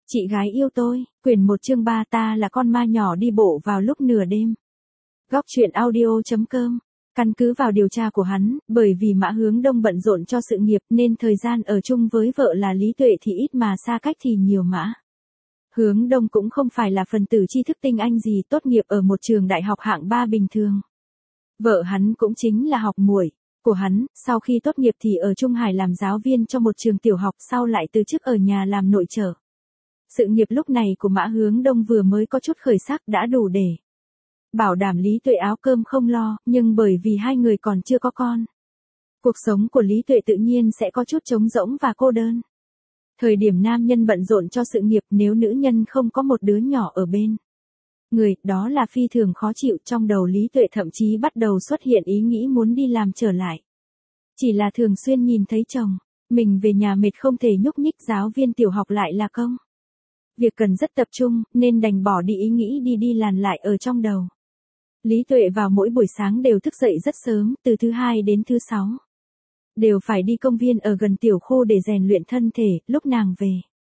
Chị gái yêu tôi, quyển 1 chương 3 ta là con ma nhỏ đi bộ vào lúc nửa đêm. Góc truyện audio.com. Căn cứ vào điều tra của hắn, bởi vì Mã Hướng Đông bận rộn cho sự nghiệp nên thời gian ở chung với vợ là Lý Tuệ thì ít mà xa cách thì nhiều. Mã Hướng Đông cũng không phải là phần tử tri thức tinh anh gì, tốt nghiệp ở một trường đại học hạng 3 bình thường. Vợ hắn cũng chính là học muội của hắn, sau khi tốt nghiệp thì ở Trung Hải làm giáo viên cho một trường tiểu học, sau lại từ chức ở nhà làm nội trợ. Sự nghiệp lúc này của Mã Hướng Đông vừa mới có chút khởi sắc đã đủ để bảo đảm Lý Tuệ áo cơm không lo, nhưng bởi vì hai người còn chưa có con, cuộc sống của Lý Tuệ tự nhiên sẽ có chút trống rỗng và cô đơn. Thời điểm nam nhân bận rộn cho sự nghiệp, nếu nữ nhân không có một đứa nhỏ ở bên người, đó là phi thường khó chịu. Trong đầu Lý Tuệ thậm chí bắt đầu xuất hiện ý nghĩ muốn đi làm trở lại. Chỉ là thường xuyên nhìn thấy chồng mình về nhà mệt không thể nhúc nhích, giáo viên tiểu học lại là công việc cần rất tập trung, nên đành bỏ đi ý nghĩ đi làm lại ở trong đầu. Lý Tuệ vào mỗi buổi sáng đều thức dậy rất sớm, từ thứ hai đến thứ sáu đều phải đi công viên ở gần tiểu khu để rèn luyện thân thể. Lúc nàng về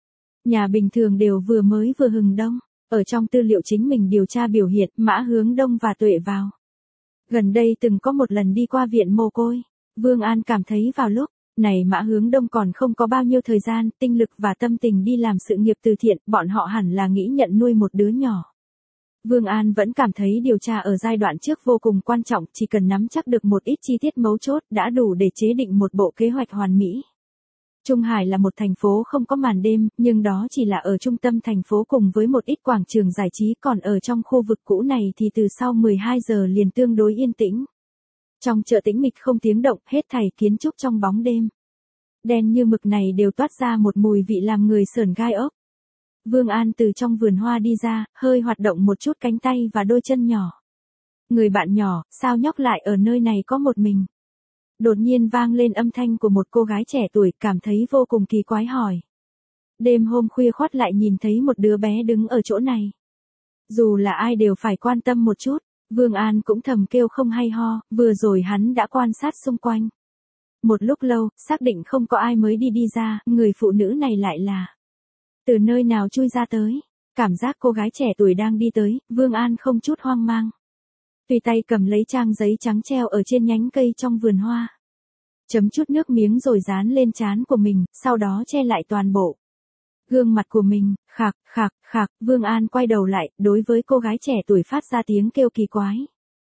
nhà bình thường đều vừa hừng đông. Ở trong tư liệu chính mình điều tra biểu hiện, Mã Hướng Đông và Tuệ vào gần đây từng có một lần đi qua viện mồ côi. Vương An cảm thấy vào lúc này Mã Hướng Đông còn không có bao nhiêu thời gian, tinh lực và tâm tình đi làm sự nghiệp từ thiện, bọn họ hẳn là nghĩ nhận nuôi một đứa nhỏ. Vương An vẫn cảm thấy điều tra ở giai đoạn trước vô cùng quan trọng, chỉ cần nắm chắc được một ít chi tiết mấu chốt đã đủ để chế định một bộ kế hoạch hoàn mỹ. Trung Hải là một thành phố không có màn đêm, nhưng đó chỉ là ở trung tâm thành phố cùng với một ít quảng trường giải trí, còn ở trong khu vực cũ này thì từ sau 12 giờ liền tương đối yên tĩnh. Trong chợ tĩnh mịch không tiếng động, hết thảy kiến trúc trong bóng đêm đen như mực này đều toát ra một mùi vị làm người sởn gai ốc. Vương An từ trong vườn hoa đi ra, hơi hoạt động một chút cánh tay và đôi chân nhỏ. Người bạn nhỏ, sao nhóc lại ở nơi này có một mình? Đột nhiên vang lên âm thanh của một cô gái trẻ tuổi, cảm thấy vô cùng kỳ quái hỏi. Đêm hôm khuya khoắt lại nhìn thấy một đứa bé đứng ở chỗ này. Dù là ai đều phải quan tâm một chút. Vương An cũng thầm kêu không hay ho, vừa rồi hắn đã quan sát xung quanh một lúc lâu, xác định không có ai mới đi ra, người phụ nữ này lại là từ nơi nào chui ra tới. Cảm giác cô gái trẻ tuổi đang đi tới, Vương An không chút hoang mang. Tùy tay cầm lấy trang giấy trắng treo ở trên nhánh cây trong vườn hoa. Chấm chút nước miếng rồi dán lên trán của mình, sau đó che lại toàn bộ gương mặt của mình. Khạc, khạc, khạc, Vương An quay đầu lại, đối với cô gái trẻ tuổi phát ra tiếng kêu kỳ quái.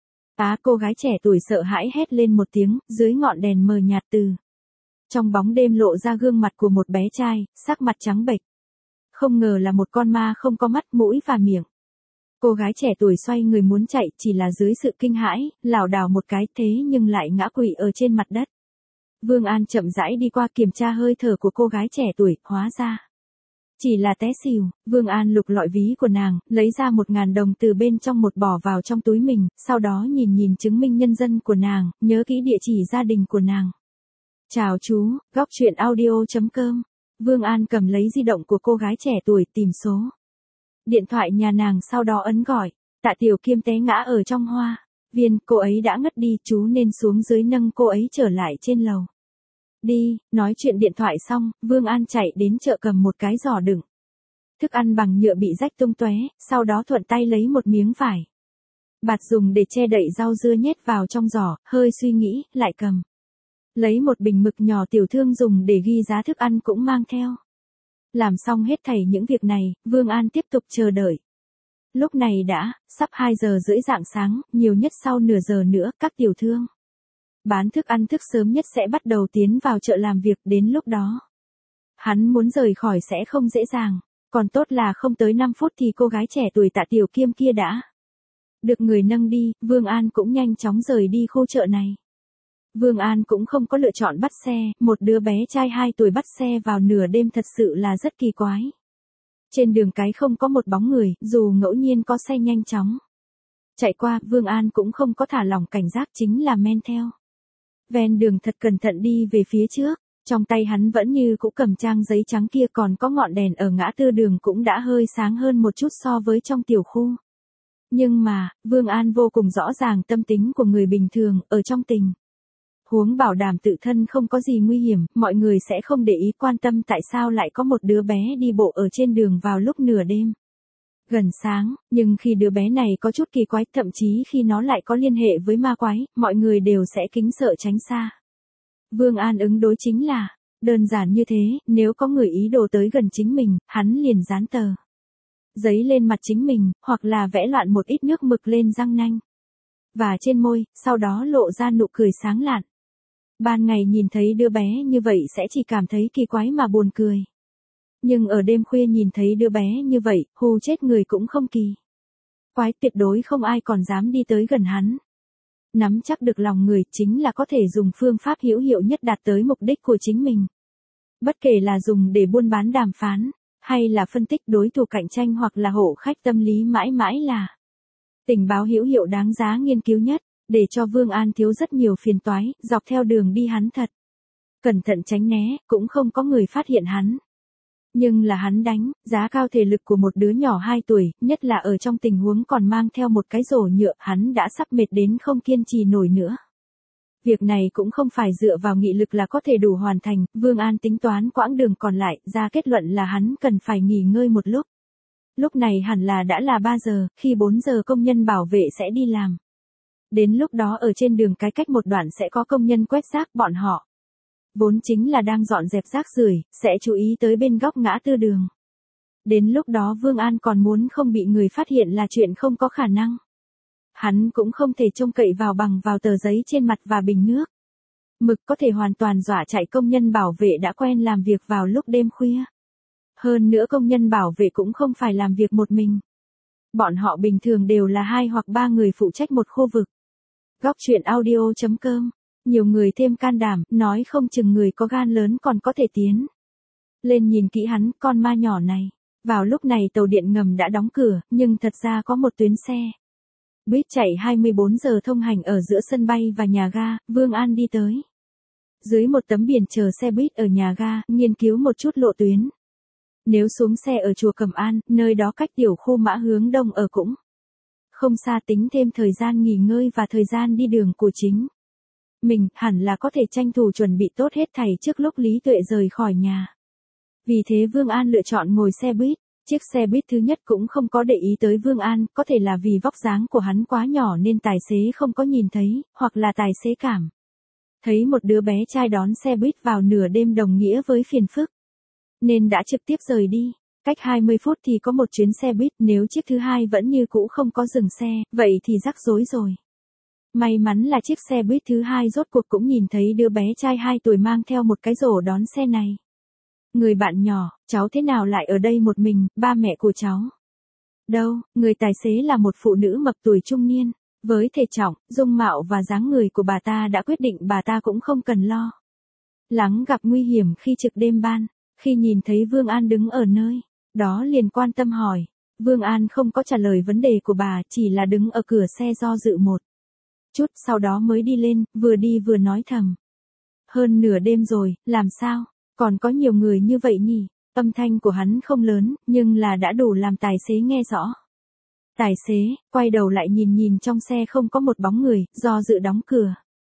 Cô gái trẻ tuổi sợ hãi hét lên một tiếng, dưới ngọn đèn mờ nhạt từ trong bóng đêm lộ ra gương mặt của một bé trai, sắc mặt trắng bệch. Không ngờ là một con ma không có mắt, mũi và miệng. Cô gái trẻ tuổi xoay người muốn chạy, chỉ là dưới sự kinh hãi, lảo đảo một cái, thế nhưng lại ngã quỵ ở trên mặt đất. Vương An chậm rãi đi qua kiểm tra hơi thở của cô gái trẻ tuổi, hóa ra chỉ là té xỉu. Vương An lục lọi ví của nàng, lấy ra 1.000 đồng từ bên trong một bỏ vào trong túi mình, sau đó nhìn chứng minh nhân dân của nàng, nhớ kỹ địa chỉ gia đình của nàng. Chào chú, góc truyện audio.com. Vương An cầm lấy di động của cô gái trẻ tuổi, tìm số điện thoại nhà nàng, sau đó ấn gọi. Tạ Tiểu Kiêm té ngã ở trong hoa viên, cô ấy đã ngất đi, chú nên xuống dưới nâng cô ấy trở lại trên lầu. Đi, nói chuyện điện thoại xong, Vương An chạy đến chợ cầm một cái giỏ đựng thức ăn bằng nhựa bị rách tung tóe, sau đó thuận tay lấy một miếng vải bạt dùng để che đậy rau dưa nhét vào trong giỏ, hơi suy nghĩ, lại cầm lấy một bình mực nhỏ tiểu thương dùng để ghi giá thức ăn cũng mang theo. Làm xong hết thảy những việc này, Vương An tiếp tục chờ đợi. Lúc này đã sắp 2 giờ rưỡi rạng sáng, nhiều nhất sau nửa giờ nữa, các tiểu thương bán thức ăn thức sớm nhất sẽ bắt đầu tiến vào chợ làm việc, đến lúc đó hắn muốn rời khỏi sẽ không dễ dàng. Còn tốt là không tới 5 phút thì cô gái trẻ tuổi Tạ Tiểu Kiêm kia đã được người nâng đi, Vương An cũng nhanh chóng rời đi khu chợ này. Vương An cũng không có lựa chọn bắt xe, một đứa bé trai 2 tuổi bắt xe vào nửa đêm thật sự là rất kỳ quái. Trên đường cái không có một bóng người, dù ngẫu nhiên có xe nhanh chóng chạy qua, Vương An cũng không có thả lỏng cảnh giác, chính là men theo ven đường thật cẩn thận đi về phía trước. Trong tay hắn vẫn như cũ cầm trang giấy trắng kia, còn có ngọn đèn ở ngã tư đường cũng đã hơi sáng hơn một chút so với trong tiểu khu. Nhưng mà, Vương An vô cùng rõ ràng tâm tính của người bình thường, ở trong tình Huống bảo đảm tự thân không có gì nguy hiểm, mọi người sẽ không để ý quan tâm tại sao lại có một đứa bé đi bộ ở trên đường vào lúc nửa đêm. Gần sáng, nhưng khi đứa bé này có chút kỳ quái, thậm chí khi nó lại có liên hệ với ma quái, mọi người đều sẽ kính sợ tránh xa. Vương An ứng đối chính là, đơn giản như thế, nếu có người ý đồ tới gần chính mình, hắn liền dán tờ giấy lên mặt chính mình, hoặc là vẽ loạn một ít nước mực lên răng nanh và trên môi, sau đó lộ ra nụ cười sáng lạn. Ban ngày nhìn thấy đứa bé như vậy sẽ chỉ cảm thấy kỳ quái mà buồn cười. Nhưng ở đêm khuya nhìn thấy đứa bé như vậy, hù chết người cũng không kỳ quái, tuyệt đối không ai còn dám đi tới gần hắn. Nắm chắc được lòng người chính là có thể dùng phương pháp hữu hiệu nhất đạt tới mục đích của chính mình. Bất kể là dùng để buôn bán đàm phán, hay là phân tích đối thủ cạnh tranh hoặc là hộ khách tâm lý, mãi mãi là tình báo hữu hiệu đáng giá nghiên cứu nhất, để cho Vương An thiếu rất nhiều phiền toái, dọc theo đường đi hắn thật cẩn thận tránh né, cũng không có người phát hiện hắn. Nhưng là hắn đánh giá cao thể lực của một đứa nhỏ 2 tuổi, nhất là ở trong tình huống còn mang theo một cái rổ nhựa, hắn đã sắp mệt đến không kiên trì nổi nữa. Việc này cũng không phải dựa vào nghị lực là có thể đủ hoàn thành, Vương An tính toán quãng đường còn lại, ra kết luận là hắn cần phải nghỉ ngơi một lúc. Lúc này hẳn là đã là 3 giờ, khi 4 giờ công nhân bảo vệ sẽ đi làm. Đến lúc đó ở trên đường cái cách một đoạn sẽ có công nhân quét rác, bọn họ vốn chính là đang dọn dẹp rác rưởi, sẽ chú ý tới bên góc ngã tư đường. Đến lúc đó Vương An còn muốn không bị người phát hiện là chuyện không có khả năng. Hắn cũng không thể trông cậy vào tờ giấy trên mặt và bình nước mực có thể hoàn toàn dọa chạy công nhân bảo vệ đã quen làm việc vào lúc đêm khuya. Hơn nữa công nhân bảo vệ cũng không phải làm việc một mình. Bọn họ bình thường đều là 2 hoặc 3 người phụ trách một khu vực. Góc truyện audio.com. Nhiều người thêm can đảm, nói không chừng người có gan lớn còn có thể tiến lên nhìn kỹ hắn, con ma nhỏ này. Vào lúc này tàu điện ngầm đã đóng cửa, nhưng thật ra có một tuyến xe buýt chạy 24 giờ thông hành ở giữa sân bay và nhà ga. Vương An đi tới dưới một tấm biển chờ xe buýt ở nhà ga, nghiên cứu một chút lộ tuyến. Nếu xuống xe ở chùa Cẩm An, nơi đó cách tiểu khu Mã hướng đông ở cũng không xa, tính thêm thời gian nghỉ ngơi và thời gian đi đường của chính mình, hẳn là có thể tranh thủ chuẩn bị tốt hết thảy trước lúc Lý Tuệ rời khỏi nhà. Vì thế Vương An lựa chọn ngồi xe buýt. Chiếc xe buýt thứ nhất cũng không có để ý tới Vương An, có thể là vì vóc dáng của hắn quá nhỏ nên tài xế không có nhìn thấy, hoặc là tài xế cảm thấy một đứa bé trai đón xe buýt vào nửa đêm đồng nghĩa với phiền phức, nên đã trực tiếp rời đi. Cách 20 phút thì có một chuyến xe buýt, nếu chiếc thứ hai vẫn như cũ không có dừng xe, vậy thì rắc rối rồi. May mắn là chiếc xe buýt thứ hai rốt cuộc cũng nhìn thấy đứa bé trai 2 tuổi mang theo một cái rổ đón xe này. Người bạn nhỏ, cháu thế nào lại ở đây một mình, ba mẹ của cháu đâu? Người tài xế là một phụ nữ mập tuổi trung niên. Với thể trọng, dung mạo và dáng người của bà ta đã quyết định bà ta cũng không cần lo lắng gặp nguy hiểm khi trực đêm ban. Khi nhìn thấy Vương An đứng ở nơi đó liền quan tâm hỏi. Vương An không có trả lời vấn đề của bà, chỉ là đứng ở cửa xe do dự một chút, sau đó mới đi lên, vừa đi vừa nói thầm. Hơn nửa đêm rồi, làm sao? Còn có nhiều người như vậy nhỉ? Âm thanh của hắn không lớn, nhưng là đã đủ làm tài xế nghe rõ. Tài xế, quay đầu lại nhìn nhìn trong xe không có một bóng người, do dự đóng cửa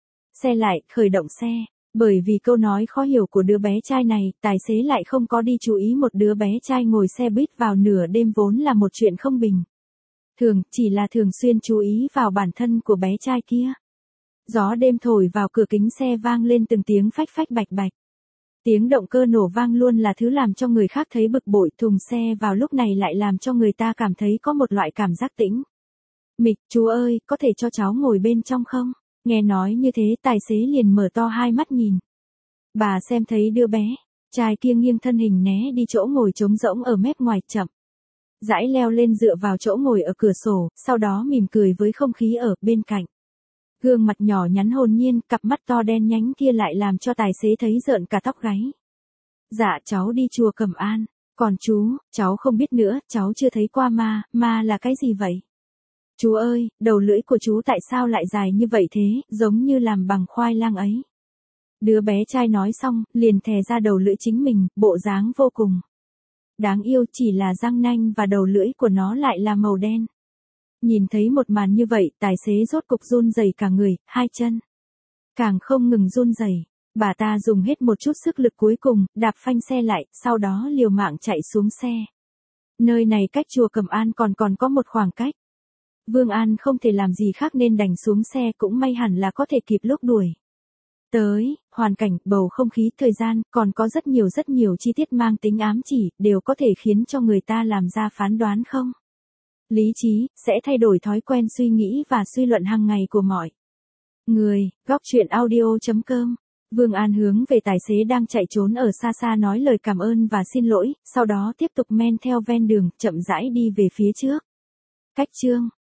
xe lại, khởi động xe. Bởi vì câu nói khó hiểu của đứa bé trai này, tài xế lại không có đi chú ý một đứa bé trai ngồi xe buýt vào nửa đêm vốn là một chuyện không bình thường, chỉ là thường xuyên chú ý vào bản thân của bé trai kia. Gió đêm thổi vào cửa kính xe vang lên từng tiếng phách phách bạch bạch. Tiếng động cơ nổ vang luôn là thứ làm cho người khác thấy bực bội, thùng xe vào lúc này lại làm cho người ta cảm thấy có một loại cảm giác tĩnh mịch. Chú ơi, có thể cho cháu ngồi bên trong không? Nghe nói như thế tài xế liền mở to hai mắt nhìn. Bà xem thấy đứa bé trai kia nghiêng thân hình né đi chỗ ngồi trống rỗng ở mép ngoài, chậm rãi leo lên dựa vào chỗ ngồi ở cửa sổ, sau đó mỉm cười với không khí ở bên cạnh. Gương mặt nhỏ nhắn hồn nhiên, cặp mắt to đen nhánh kia lại làm cho tài xế thấy rợn cả tóc gáy. Dạ cháu đi chùa Cẩm An. Còn chú, cháu không biết nữa, cháu chưa thấy qua ma, ma là cái gì vậy? Chú ơi, đầu lưỡi của chú tại sao lại dài như vậy thế, giống như làm bằng khoai lang ấy. Đứa bé trai nói xong, liền thè ra đầu lưỡi chính mình, bộ dáng vô cùng đáng yêu, chỉ là răng nanh và đầu lưỡi của nó lại là màu đen. Nhìn thấy một màn như vậy, tài xế rốt cục run rẩy cả người, hai chân càng không ngừng run rẩy. Bà ta dùng hết một chút sức lực cuối cùng, đạp phanh xe lại, sau đó liều mạng chạy xuống xe. Nơi này cách chùa Cẩm An còn có một khoảng cách. Vương An không thể làm gì khác nên đành xuống xe, cũng may hẳn là có thể kịp lúc đuổi tới. Hoàn cảnh, bầu không khí, thời gian, còn có rất nhiều chi tiết mang tính ám chỉ, đều có thể khiến cho người ta làm ra phán đoán không lý trí, sẽ thay đổi thói quen suy nghĩ và suy luận hàng ngày của mọi người. Góc truyện audio.com. Vương An hướng về tài xế đang chạy trốn ở xa xa nói lời cảm ơn và xin lỗi, sau đó tiếp tục men theo ven đường, chậm rãi đi về phía trước. Cách chương